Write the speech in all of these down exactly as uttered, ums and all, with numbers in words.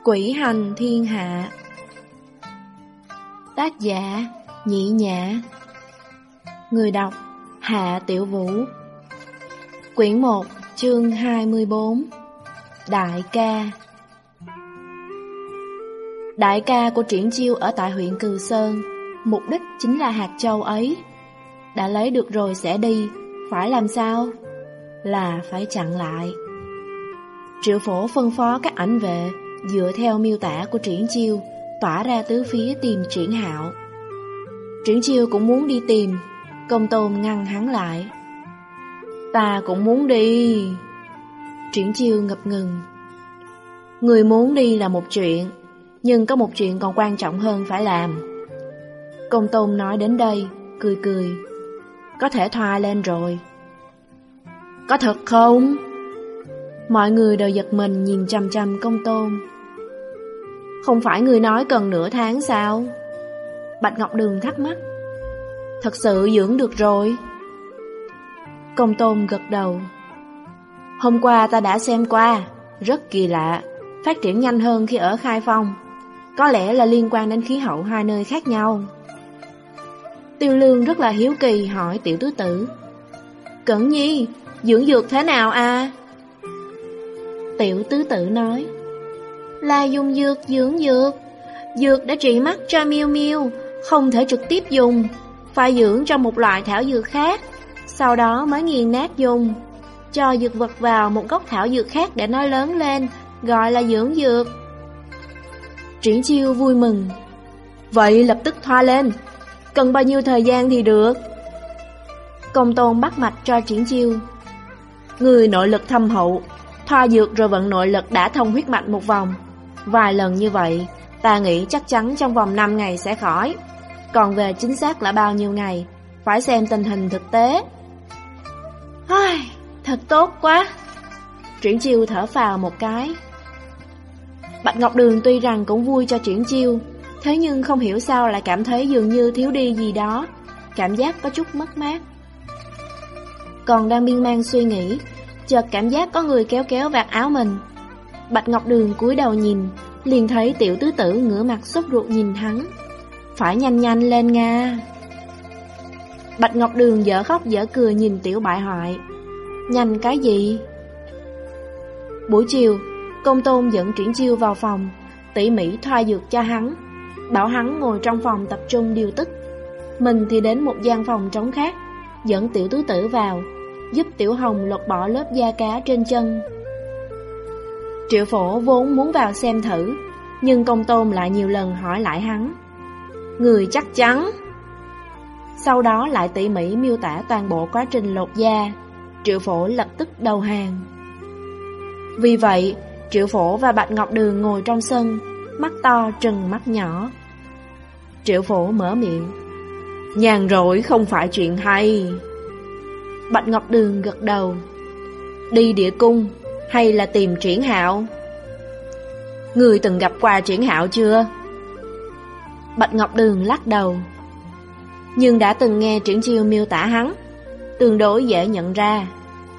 Quỷ hành thiên hạ. Tác giả Nhị Nhã. Người đọc Hạ Tiểu Vũ. Quyển một, chương hai mươi bốn. Đại ca. Đại ca của Triển Chiêu ở tại huyện Cừ Sơn, mục đích chính là hạt châu ấy. Đã lấy được rồi sẽ đi, phải làm sao? Là phải chặn lại. Triệu Phổ phân phó các ảnh vệ dựa theo miêu tả của Triển Chiêu tỏa ra tứ phía tìm Triển Hạo. Triển Chiêu cũng muốn đi tìm, Công Tôn ngăn hắn lại. Ta cũng muốn đi. Triển Chiêu ngập ngừng. Người muốn đi là một chuyện, nhưng có một chuyện còn quan trọng hơn phải làm. Công Tôn nói đến đây, cười cười. Có thể thoa lên rồi. Có thật không? Mọi người đều giật mình nhìn chằm chằm Công Tôn. Không phải người nói cần nửa tháng sao? Bạch Ngọc Đường thắc mắc. Thật sự dưỡng được rồi. Công Tôn gật đầu. Hôm qua ta đã xem qua, rất kỳ lạ, phát triển nhanh hơn khi ở Khai Phong. Có lẽ là liên quan đến khí hậu hai nơi khác nhau. Tiêu Lương rất là hiếu kỳ hỏi Tiểu Tứ Tử. Cẩn Nhi, dưỡng dược thế nào à? Tiểu Tứ Tử nói. Là dùng dược dưỡng dược. Dược đã trị mắt cho Miêu Miêu, không thể trực tiếp dùng, phải dưỡng trong một loại thảo dược khác, sau đó mới nghiền nát dùng. Cho dược vật vào một gốc thảo dược khác để nó lớn lên, gọi là dưỡng dược. Triển Chiêu vui mừng. Vậy lập tức thoa lên. Cần bao nhiêu thời gian thì được? Công Tôn bắt mạch cho Triển Chiêu. Người nội lực thâm hậu, thoa dược rồi vận nội lực đã thông huyết mạch một vòng. Vài lần như vậy, ta nghĩ chắc chắn trong vòng năm ngày sẽ khỏi. Còn về chính xác là bao nhiêu ngày, phải xem tình hình thực tế. Ai, thật tốt quá. Triển Chiêu thở phào một cái. Bạch Ngọc Đường tuy rằng cũng vui cho Triển Chiêu, thế nhưng không hiểu sao lại cảm thấy dường như thiếu đi gì đó, cảm giác có chút mất mát. Còn đang miên man suy nghĩ, chợt cảm giác có người kéo kéo vạt áo mình. Bạch Ngọc Đường cúi đầu nhìn, liền thấy Tiểu Tứ Tử ngửa mặt sốt ruột nhìn hắn. Phải nhanh nhanh lên Nga. Bạch Ngọc Đường dở khóc dở cười nhìn Tiểu Bại Hoại. Nhanh cái gì? Buổi chiều, Công Tôn dẫn Triển Chiêu vào phòng, tỉ mỉ thoa dược cho hắn, bảo hắn ngồi trong phòng tập trung điều tức. Mình thì đến một gian phòng trống khác, dẫn Tiểu Tứ Tử vào, giúp Tiểu Hồng lột bỏ lớp da cá trên chân. Triệu Phổ vốn muốn vào xem thử, nhưng Công Tôn lại nhiều lần hỏi lại hắn. Người chắc chắn? Sau đó lại tỉ mỉ miêu tả toàn bộ quá trình lột da. Triệu Phổ lập tức đầu hàng. Vì vậy, Triệu Phổ và Bạch Ngọc Đường ngồi trong sân, mắt to trừng mắt nhỏ. Triệu Phổ mở miệng. Nhàn rỗi không phải chuyện hay. Bạch Ngọc Đường gật đầu. Đi địa cung hay là tìm Triển Hạo? Người từng gặp qua Triển Hạo chưa? Bạch Ngọc Đường lắc đầu. Nhưng đã từng nghe Triển Chiêu miêu tả hắn, tương đối dễ nhận ra.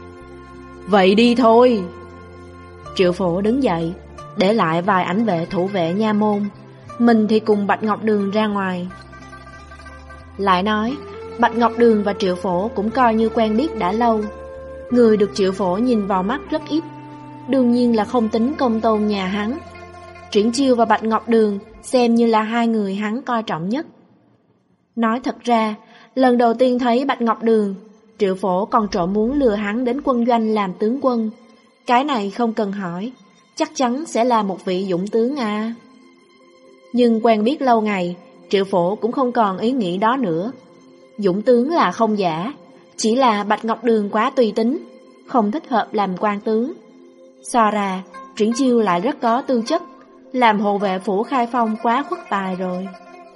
Vậy đi thôi. Triệu Phổ đứng dậy, để lại vài ảnh vệ thủ vệ nha môn. Mình thì cùng Bạch Ngọc Đường ra ngoài. Lại nói, Bạch Ngọc Đường và Triệu Phổ cũng coi như quen biết đã lâu. Người được Triệu Phổ nhìn vào mắt rất ít, đương nhiên là không tính Công Tôn nhà hắn. Triển Chiêu và Bạch Ngọc Đường xem như là hai người hắn coi trọng nhất. Nói thật ra, lần đầu tiên thấy Bạch Ngọc Đường, Triệu Phổ còn trộm muốn lừa hắn đến quân doanh làm tướng quân. Cái này không cần hỏi, chắc chắn sẽ là một vị dũng tướng à. Nhưng quen biết lâu ngày, Triệu Phổ cũng không còn ý nghĩ đó nữa. Dũng tướng là không giả, chỉ là Bạch Ngọc Đường quá tùy tính, không thích hợp làm quan tướng. So ra, Triển Chiêu lại rất có tư chất, làm hộ vệ phủ Khai Phong quá khuất tài rồi.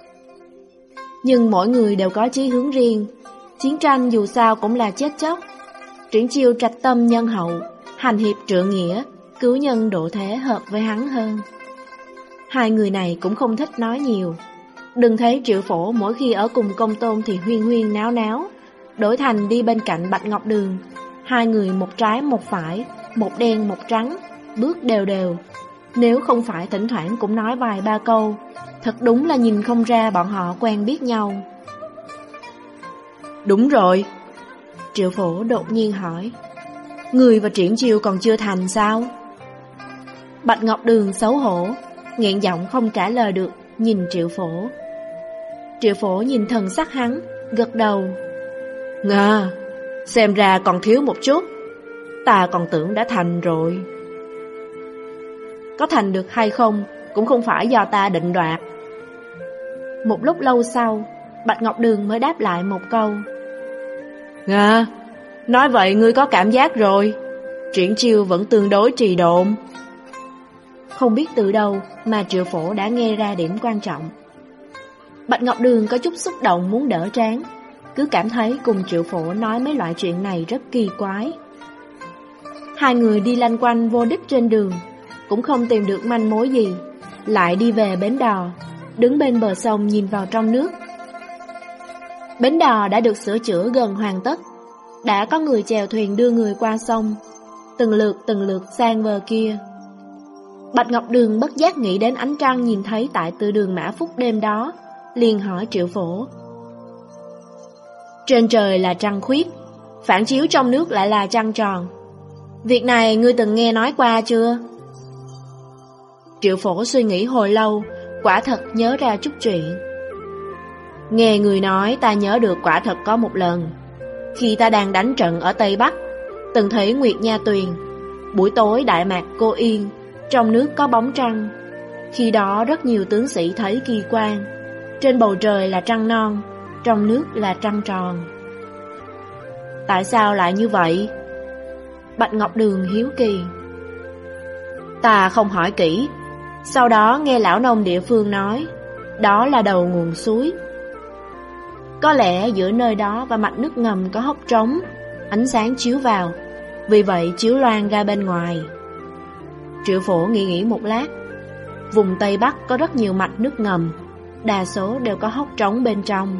Nhưng mỗi người đều có chí hướng riêng, chiến tranh dù sao cũng là chết chóc. Triển Chiêu trạch tâm nhân hậu, hành hiệp trượng nghĩa, cứu nhân độ thế hợp với hắn hơn. Hai người này cũng không thích nói nhiều. Đừng thấy Triệu Phổ mỗi khi ở cùng Công Tôn thì huyên huyên náo náo, đổi thành đi bên cạnh Bạch Ngọc Đường, hai người một trái một phải, một đen một trắng, bước đều đều. Nếu không phải thỉnh thoảng cũng nói vài ba câu, thật đúng là nhìn không ra bọn họ quen biết nhau. Đúng rồi. Triệu Phổ đột nhiên hỏi, người và Triển Chiêu còn chưa thành sao? Bạch Ngọc Đường xấu hổ, nghẹn giọng không trả lời được, nhìn Triệu Phổ. Triệu Phổ nhìn thần sắc hắn, gật đầu. Ngờ, xem ra còn thiếu một chút. Ta còn tưởng đã thành rồi. Có thành được hay không cũng không phải do ta định đoạt. Một lúc lâu sau, Bạch Ngọc Đường mới đáp lại một câu. Ngờ, nói vậy ngươi có cảm giác rồi. Triển Chiêu vẫn tương đối trì độn. Không biết từ đâu mà Triệu Phổ đã nghe ra điểm quan trọng. Bạch Ngọc Đường có chút xúc động muốn đỡ trán, cứ cảm thấy cùng Triệu Phổ nói mấy loại chuyện này rất kỳ quái. Hai người đi lanh quanh vô đích trên đường, cũng không tìm được manh mối gì, lại đi về bến đò, đứng bên bờ sông nhìn vào trong nước. Bến đò đã được sửa chữa gần hoàn tất, đã có người chèo thuyền đưa người qua sông, từng lượt từng lượt sang bờ kia. Bạch Ngọc Đường bất giác nghĩ đến ánh trăng nhìn thấy tại từ đường Mã Phúc đêm đó, liền hỏi Triệu Phổ. Trên trời là trăng khuyết, phản chiếu trong nước lại là trăng tròn. Việc này ngươi từng nghe nói qua chưa? Triệu Phổ suy nghĩ hồi lâu, quả thật nhớ ra chút chuyện. Nghe người nói ta nhớ được quả thật có một lần. Khi ta đang đánh trận ở Tây Bắc, từng thấy Nguyệt Nha Tuyền. Buổi tối Đại Mạc Cô Yên, trong nước có bóng trăng. Khi đó rất nhiều tướng sĩ thấy kỳ quan. Trên bầu trời là trăng non, trong nước là trăng tròn. Tại sao lại như vậy? Bạch Ngọc Đường hiếu kỳ. Ta không hỏi kỹ. Sau đó nghe lão nông địa phương nói, đó là đầu nguồn suối. Có lẽ giữa nơi đó và mạch nước ngầm có hốc trống, ánh sáng chiếu vào, vì vậy chiếu loang ra bên ngoài. Triệu Phổ nghĩ nghĩ một lát. Vùng Tây Bắc có rất nhiều mạch nước ngầm, đa số đều có hốc trống bên trong.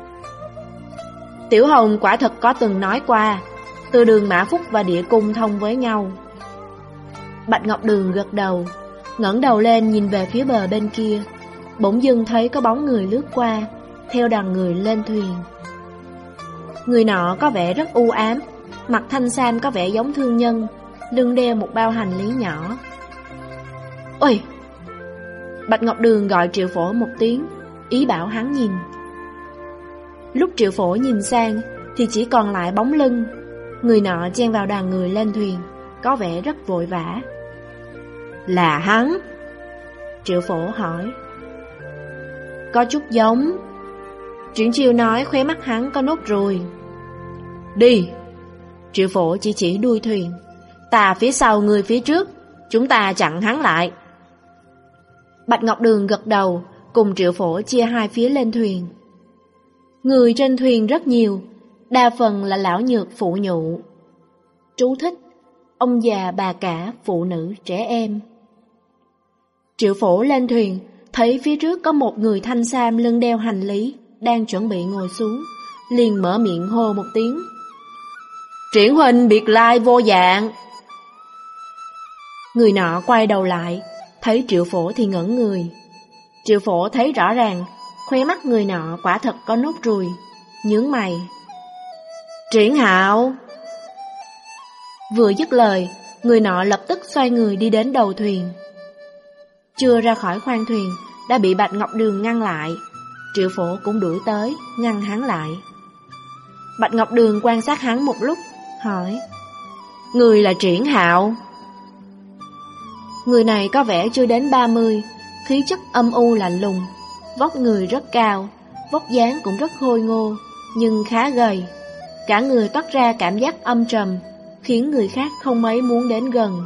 Tiểu Hồng quả thật có từng nói qua, từ đường Mã Phúc và địa cung thông với nhau. Bạch Ngọc Đường gật đầu, ngẩng đầu lên nhìn về phía bờ bên kia, bỗng dưng thấy có bóng người lướt qua, theo đoàn người lên thuyền. Người nọ có vẻ rất u ám, mặt thanh sam có vẻ giống thương nhân, lưng đeo một bao hành lý nhỏ. Ôi! Bạch Ngọc Đường gọi Triệu Phổ một tiếng, ý bảo hắn nhìn. Lúc Triệu Phổ nhìn sang thì chỉ còn lại bóng lưng. Người nọ chen vào đoàn người lên thuyền, có vẻ rất vội vã. Là hắn? Triệu Phổ hỏi. Có chút giống. Triển Chiêu nói khóe mắt hắn có nốt ruồi. Đi! Triệu Phổ chỉ chỉ đuôi thuyền. Ta phía sau người phía trước, chúng ta chặn hắn lại. Bạch Ngọc Đường gật đầu, cùng Triệu Phổ chia hai phía lên thuyền. Người trên thuyền rất nhiều, đa phần là lão nhược phụ nhụ. Chú thích: ông già bà cả, phụ nữ, trẻ em. Triệu Phổ lên thuyền, thấy phía trước có một người thanh sam lưng đeo hành lý, đang chuẩn bị ngồi xuống, liền mở miệng hô một tiếng. Triển huynh biệt lai vô dạng. Người nọ quay đầu lại, thấy Triệu Phổ thì ngẩn người. Triệu Phổ thấy rõ ràng, khóe mắt người nọ quả thật có nốt ruồi, nhướng mày. Triển Hạo! Vừa dứt lời, người nọ lập tức xoay người đi đến đầu thuyền. Chưa ra khỏi khoang thuyền, đã bị Bạch Ngọc Đường ngăn lại. Triệu Phổ cũng đuổi tới, ngăn hắn lại. Bạch Ngọc Đường quan sát hắn một lúc, hỏi. Người là Triển Hạo? Người này có vẻ chưa đến ba mươi, khí chất âm u lạnh lùng, vóc người rất cao, vóc dáng cũng rất khôi ngô, nhưng khá gầy. Cả người toát ra cảm giác âm trầm, khiến người khác không mấy muốn đến gần.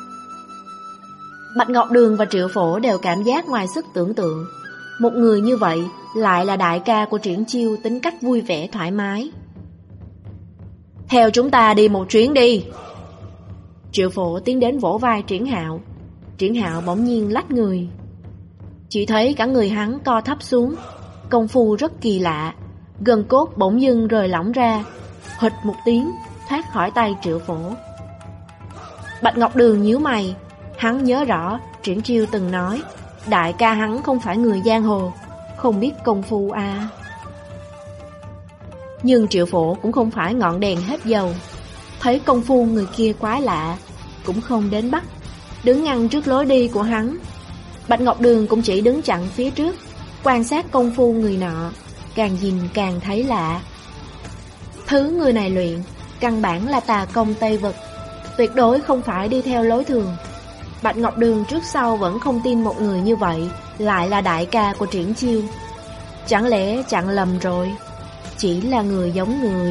Bạch Ngọc Đường và Triệu Phổ đều cảm giác ngoài sức tưởng tượng. Một người như vậy lại là đại ca của Triển Chiêu, tính cách vui vẻ thoải mái. Theo chúng ta đi một chuyến đi. Triệu Phổ tiến đến vỗ vai Triển Hạo. Triển Hạo bỗng nhiên lách người. Chỉ thấy cả người hắn co thấp xuống, công phu rất kỳ lạ, gân cốt bỗng dưng rời lỏng ra, hụt một tiếng thoát khỏi tay Triệu Phổ. Bạch Ngọc Đường nhíu mày, Hắn nhớ rõ Triển Chiêu từng nói đại ca hắn không phải người giang hồ, không biết công phu à. Nhưng Triệu Phổ cũng không phải ngọn đèn hết dầu. Thấy công phu người kia quái lạ, cũng không đến bắt, đứng ngăn trước lối đi của hắn. Bạch Ngọc Đường cũng chỉ đứng chặn phía trước, quan sát công phu người nọ, càng nhìn càng thấy lạ. Thứ người này luyện, căn bản là tà công Tây Vực, tuyệt đối không phải đi theo lối thường. Bạch Ngọc Đường trước sau vẫn không tin một người như vậy lại là đại ca của Triển Chiêu. Chẳng lẽ chặn lầm rồi, chỉ là người giống người.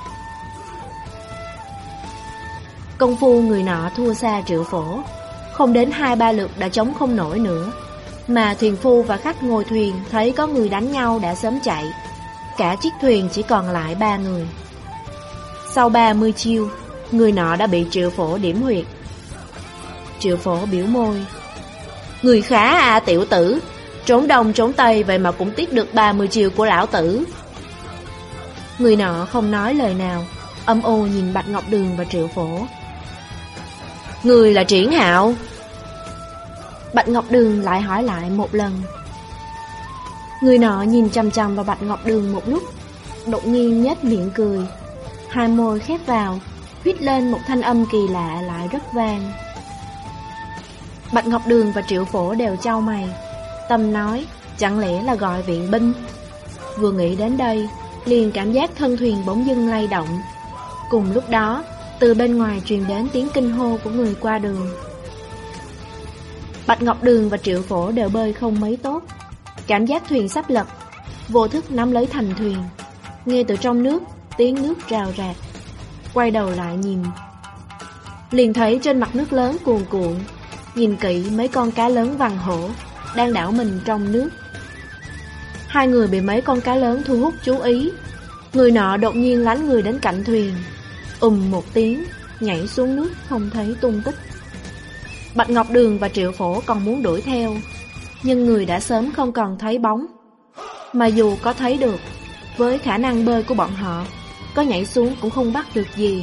Công phu người nọ thua xa Triệu Phổ, không đến hai ba lượt đã chống không nổi nữa. Mà thuyền phu và khách ngồi thuyền thấy có người đánh nhau đã sớm chạy. Cả chiếc thuyền chỉ còn lại ba người. Sau ba mươi chiêu, người nọ đã bị Triệu Phổ điểm huyệt. Triệu Phổ biểu môi: người khá à tiểu tử, trốn đông trốn tây vậy mà cũng tiếc được ba mươi chiêu của lão tử. Người nọ không nói lời nào, âm ô nhìn Bạch Ngọc Đường và Triệu Phổ. Người là Triển Hạo? Bạch Ngọc Đường lại hỏi lại một lần. Người nọ nhìn chằm chằm vào Bạch Ngọc Đường một lúc, đột nhiên nhếch miệng cười, hai môi khép vào, huýt lên một thanh âm kỳ lạ lại rất vang. Bạch Ngọc Đường và Triệu Phổ đều chau mày, tâm nói chẳng lẽ là gọi viện binh. Vừa nghĩ đến đây, liền cảm giác thân thuyền bỗng dưng lay động. Cùng lúc đó, từ bên ngoài truyền đến tiếng kinh hô của người qua đường. Bạch Ngọc Đường và Triệu Phổ đều bơi không mấy tốt, cảm giác thuyền sắp lật, vô thức nắm lấy thành thuyền. Nghe từ trong nước tiếng nước rào rạt, quay đầu lại nhìn, liền thấy trên mặt nước lớn cuồn cuộn. Nhìn kỹ mấy con cá lớn vằn hổ đang đảo mình trong nước. Hai người bị mấy con cá lớn thu hút chú ý. Người nọ đột nhiên lánh người đến cạnh thuyền, ùm một tiếng nhảy xuống nước không thấy tung tích. Bạch Ngọc Đường và Triệu Phổ còn muốn đuổi theo, nhưng người đã sớm không còn thấy bóng. Mà dù có thấy được, với khả năng bơi của bọn họ, có nhảy xuống cũng không bắt được gì.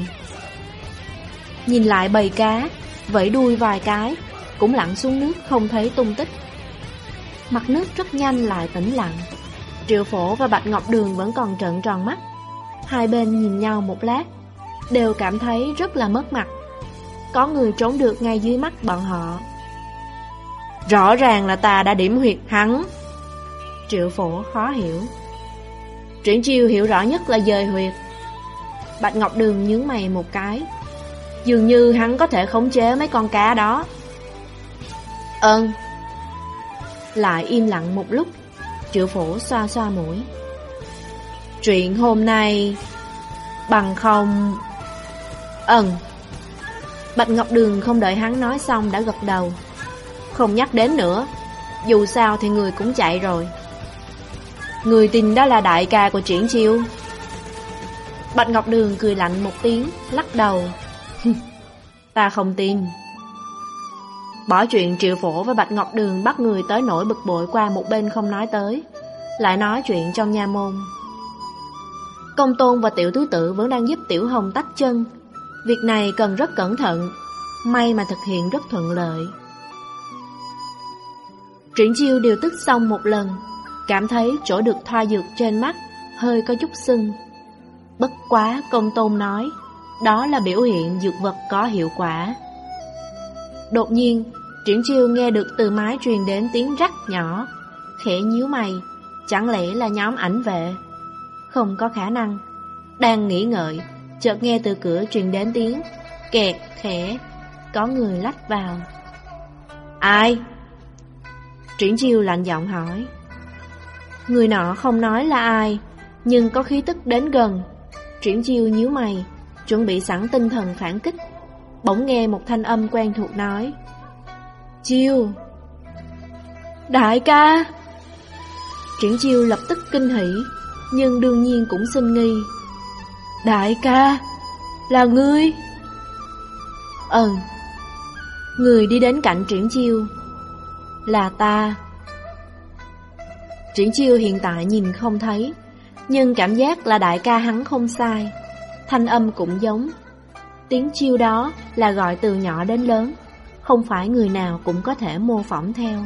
Nhìn lại bầy cá, vẫy đuôi vài cái, cũng lặn xuống nước không thấy tung tích. Mặt nước rất nhanh lại tĩnh lặng. Triệu Phổ và Bạch Ngọc Đường vẫn còn trợn tròn mắt. Hai bên nhìn nhau một lát, đều cảm thấy rất là mất mặt. Có người trốn được ngay dưới mắt bọn họ. Rõ ràng là ta đã điểm huyệt hắn. Triệu Phổ khó hiểu. Triển Chiêu hiểu rõ nhất là dời huyệt. Bạch Ngọc Đường nhướng mày một cái. Dường như hắn có thể khống chế mấy con cá đó. Ơn. Lại im lặng một lúc. Triệu Phổ xoa xoa mũi. Chuyện hôm nay bằng không. Ơn. Bạch Ngọc Đường không đợi hắn nói xong đã gật đầu. Không nhắc đến nữa, dù sao thì người cũng chạy rồi. Người tin đó là đại ca của Triển Chiêu? Bạch Ngọc Đường cười lạnh một tiếng, lắc đầu. Ta không tin. Bỏ chuyện Triệu Phổ và Bạch Ngọc Đường bắt người tới nỗi bực bội qua một bên không nói tới, lại nói chuyện trong nha môn. Công Tôn và Tiểu Tứ Tự vẫn đang giúp Tiểu Hồng tách chân. Việc này cần rất cẩn thận, may mà thực hiện rất thuận lợi. Triển Chiêu điều tức xong một lần, cảm thấy chỗ được thoa dược trên mắt hơi có chút sưng. Bất quá Công Tôn nói đó là biểu hiện dược vật có hiệu quả. Đột nhiên Triển Chiêu nghe được từ mái truyền đến tiếng rắc nhỏ, khẽ nhíu mày. Chẳng lẽ là nhóm ảnh vệ? Không có khả năng. Đang nghĩ ngợi, chợt nghe từ cửa truyền đến tiếng kẹt khẽ, có người lách vào. Ai? Triển Chiêu lạnh giọng hỏi. Người nọ không nói là ai, nhưng có khí tức đến gần. Triển Chiêu nhíu mày, chuẩn bị sẵn tinh thần phản kích. Bỗng nghe một thanh âm quen thuộc nói. Chiêu. Đại ca. Triển Chiêu lập tức kinh hỉ, nhưng đương nhiên cũng sinh nghi. Đại ca, là ngươi? Ừ. Người đi đến cạnh Triển Chiêu. Là ta. Triển Chiêu hiện tại nhìn không thấy, nhưng cảm giác là đại ca hắn không sai. Thanh âm cũng giống. Tiếng chiêu đó là gọi từ nhỏ đến lớn, không phải người nào cũng có thể mô phỏng theo.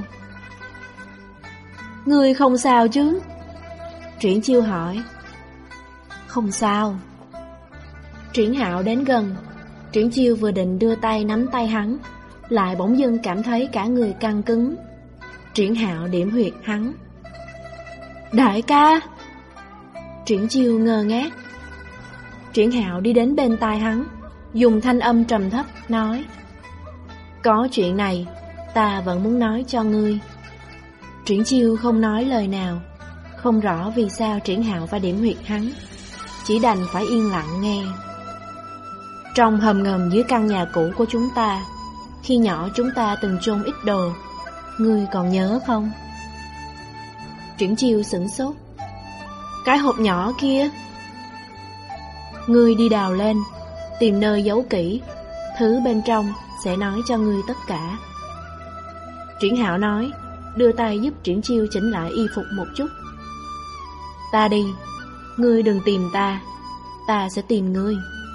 Ngươi không sao chứ? Triển Chiêu hỏi. Không sao. Triển Hạo đến gần. Triển Chiêu vừa định đưa tay nắm tay hắn, lại bỗng dưng cảm thấy cả người căng cứng. Triển Hạo điểm huyệt hắn. Đại ca! Triển Chiêu ngơ ngác. Triển Hạo đi đến bên tai hắn, dùng thanh âm trầm thấp nói: Có chuyện này, ta vẫn muốn nói cho ngươi. Triển Chiêu không nói lời nào, không rõ vì sao Triển Hạo phải điểm huyệt hắn, chỉ đành phải yên lặng nghe. Trong hầm ngầm dưới căn nhà cũ của chúng ta, khi nhỏ chúng ta từng chôn ít đồ, ngươi còn nhớ không? Triển Chiêu sửng sốt. Cái hộp nhỏ kia? Ngươi đi đào lên, tìm nơi giấu kỹ, thứ bên trong sẽ nói cho ngươi tất cả. Triển Hạo nói, đưa tay giúp Triển Chiêu chỉnh lại y phục một chút. Ta đi, ngươi đừng tìm ta, ta sẽ tìm ngươi.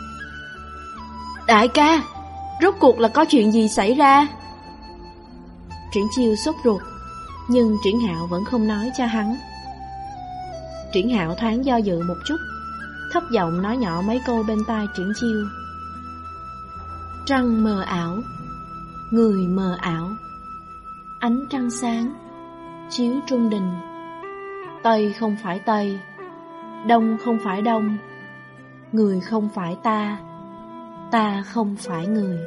Đại ca, rốt cuộc là có chuyện gì xảy ra? Triển Chiêu sốt ruột, nhưng Triển Hạo vẫn không nói cho hắn. Triển Hạo thoáng do dự một chút, thấp giọng nói nhỏ mấy câu bên tai Triển Chiêu. Trăng mờ ảo, người mờ ảo, ánh trăng sáng chiếu trung đình. Tây không phải Tây, Đông không phải Đông, người không phải ta, ta không phải người.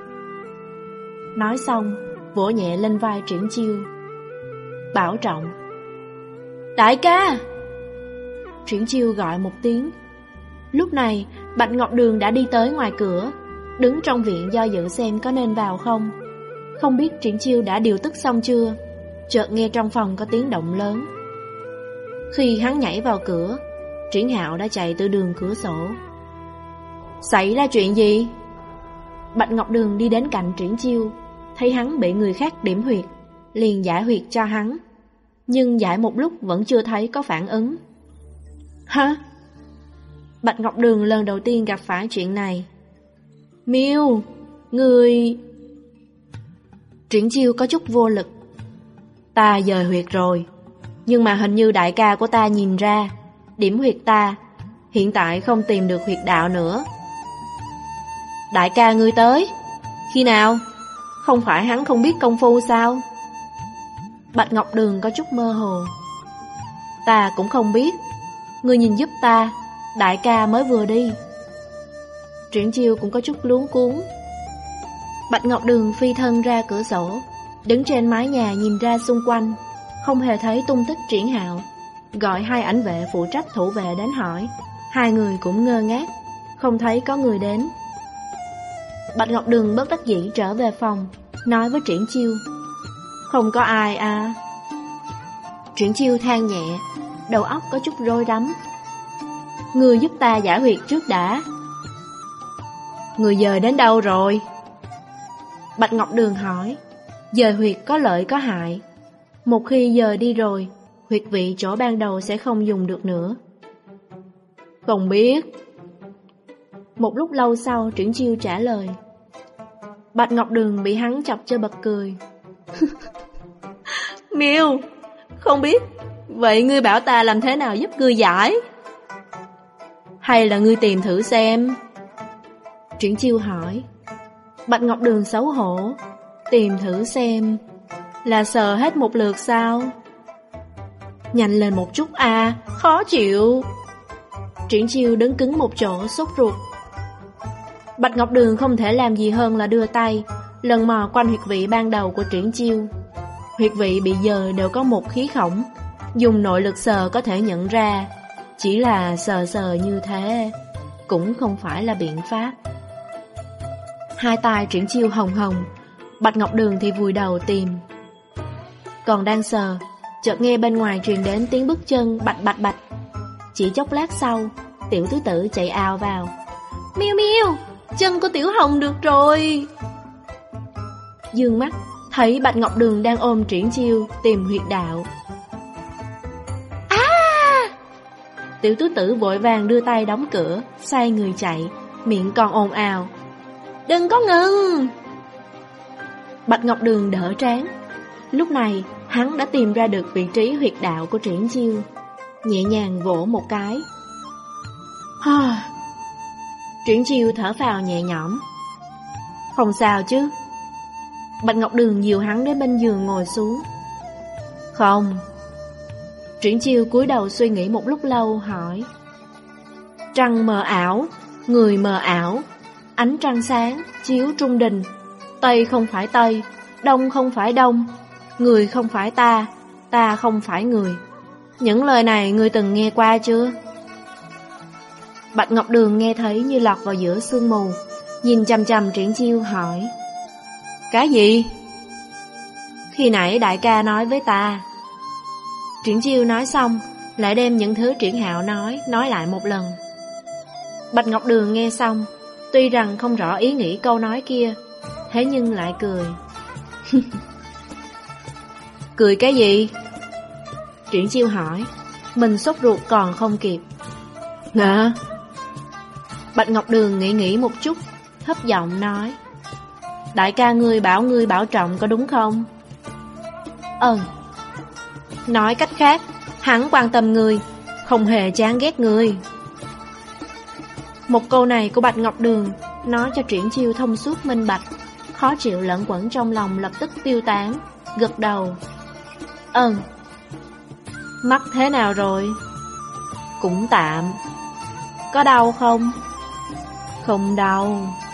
Nói xong, vỗ nhẹ lên vai Triển Chiêu, bảo trọng. Đại ca! Triển Chiêu gọi một tiếng. Lúc này, Bạch Ngọc Đường đã đi tới ngoài cửa, đứng trong viện do dự xem có nên vào không. Không biết Triển Chiêu đã điều tức xong chưa, chợt nghe trong phòng có tiếng động lớn. Khi hắn nhảy vào cửa, Triển Hạo đã chạy từ đường cửa sổ. Xảy ra chuyện gì? Bạch Ngọc Đường đi đến cạnh Triển Chiêu, thấy hắn bị người khác điểm huyệt, liền giải huyệt cho hắn, nhưng giải một lúc vẫn chưa thấy có phản ứng. Hả? Bạch Ngọc Đường lần đầu tiên gặp phải chuyện này. Miêu, người... Triển Chiêu có chút vô lực. Ta dời huyệt rồi, nhưng mà hình như đại ca của ta nhìn ra, điểm huyệt ta, hiện tại không tìm được huyệt đạo nữa. Đại ca ngươi tới? Khi nào? Không phải hắn không biết công phu sao? Bạch Ngọc Đường có chút mơ hồ. Ta cũng không biết. Ngươi nhìn giúp ta, đại ca mới vừa đi. Triển Chiêu cũng có chút luống cuống. Bạch Ngọc Đường phi thân ra cửa sổ, đứng trên mái nhà nhìn ra xung quanh, không hề thấy tung tích Triển Hạo. Gọi hai ảnh vệ phụ trách thủ vệ đến hỏi, hai người cũng ngơ ngác, không thấy có người đến. Bạch Ngọc Đường bất đắc dĩ trở về phòng, nói với Triển Chiêu, không có ai à. Triển Chiêu than nhẹ, đầu óc có chút rối rắm. Người giúp ta giải huyệt trước đã. Người dời đến đâu rồi? Bạch Ngọc Đường hỏi. Dời huyệt có lợi có hại. Một khi dời đi rồi, huyệt vị chỗ ban đầu sẽ không dùng được nữa. Không biết. Một lúc lâu sau, Triển Chiêu trả lời. Bạch Ngọc Đường bị hắn chọc cho bật cười. Miêu, không biết. Vậy ngươi bảo ta làm thế nào giúp ngươi giải? Hay là ngươi tìm thử xem? Triển Chiêu hỏi. Bạch Ngọc Đường xấu hổ. Tìm thử xem là sờ hết một lượt sao? Nhanh lên một chút à, khó chịu. Triển Chiêu đứng cứng một chỗ sốt ruột. Bạch Ngọc Đường không thể làm gì hơn là đưa tay lần mò quanh huyệt vị ban đầu của Triển Chiêu. Huyệt vị bị dời đều có một khí khổng, dùng nội lực sờ có thể nhận ra. Chỉ là sờ sờ như thế cũng không phải là biện pháp. Hai tay Triển Chiêu hồng hồng, Bạch Ngọc Đường thì vùi đầu tìm. Còn đang sờ, chợt nghe bên ngoài truyền đến tiếng bước chân bạch bạch bạch. Chỉ chốc lát sau, Tiểu Tứ Tử chạy ào vào. Miêu miêu, chân của Tiểu Hồng được rồi. Dương mắt thấy Bạch Ngọc Đường đang ôm Triển Chiêu tìm huyệt đạo. À! Tiểu Tứ Tử vội vàng đưa tay đóng cửa, xoay người chạy, miệng còn ồn ào. Đừng có ngừng! Bạch Ngọc Đường đỡ trán. Lúc này hắn đã tìm ra được vị trí huyệt đạo của Triển Chiêu, nhẹ nhàng vỗ một cái. Ha! Triển Chiêu thở phào nhẹ nhõm. Không sao chứ? Bạch Ngọc Đường dìu hắn đến bên giường ngồi xuống. Không. Triển Chiêu cúi đầu suy nghĩ một lúc lâu hỏi. Trăng mờ ảo, người mờ ảo, ánh trăng sáng chiếu trung đình, Tây không phải Tây, Đông không phải Đông, người không phải ta, ta không phải người. Những lời này ngươi từng nghe qua chưa? Bạch Ngọc Đường nghe thấy như lọt vào giữa sương mù, nhìn chằm chằm Triển Chiêu hỏi. Cái gì? Khi nãy đại ca nói với ta. Triển Chiêu nói xong, lại đem những thứ Triển Hạo nói, nói lại một lần. Bạch Ngọc Đường nghe xong, tuy rằng không rõ ý nghĩ câu nói kia, thế nhưng lại cười. Cười cái gì? Triển Chiêu hỏi, mình sốt ruột còn không kịp. Hả? Bạch Ngọc Đường nghĩ nghĩ một chút, thấp giọng nói. Đại ca ngươi bảo ngươi bảo trọng có đúng không? Ừ. Nói cách khác, hắn quan tâm ngươi, không hề chán ghét ngươi. Một câu này của Bạch Ngọc Đường nói cho Triển Chiêu thông suốt minh bạch, khó chịu lẫn quẩn trong lòng lập tức tiêu tán, gật đầu. Ừ. Mắt thế nào rồi? Cũng tạm. Có đau không? Không đau.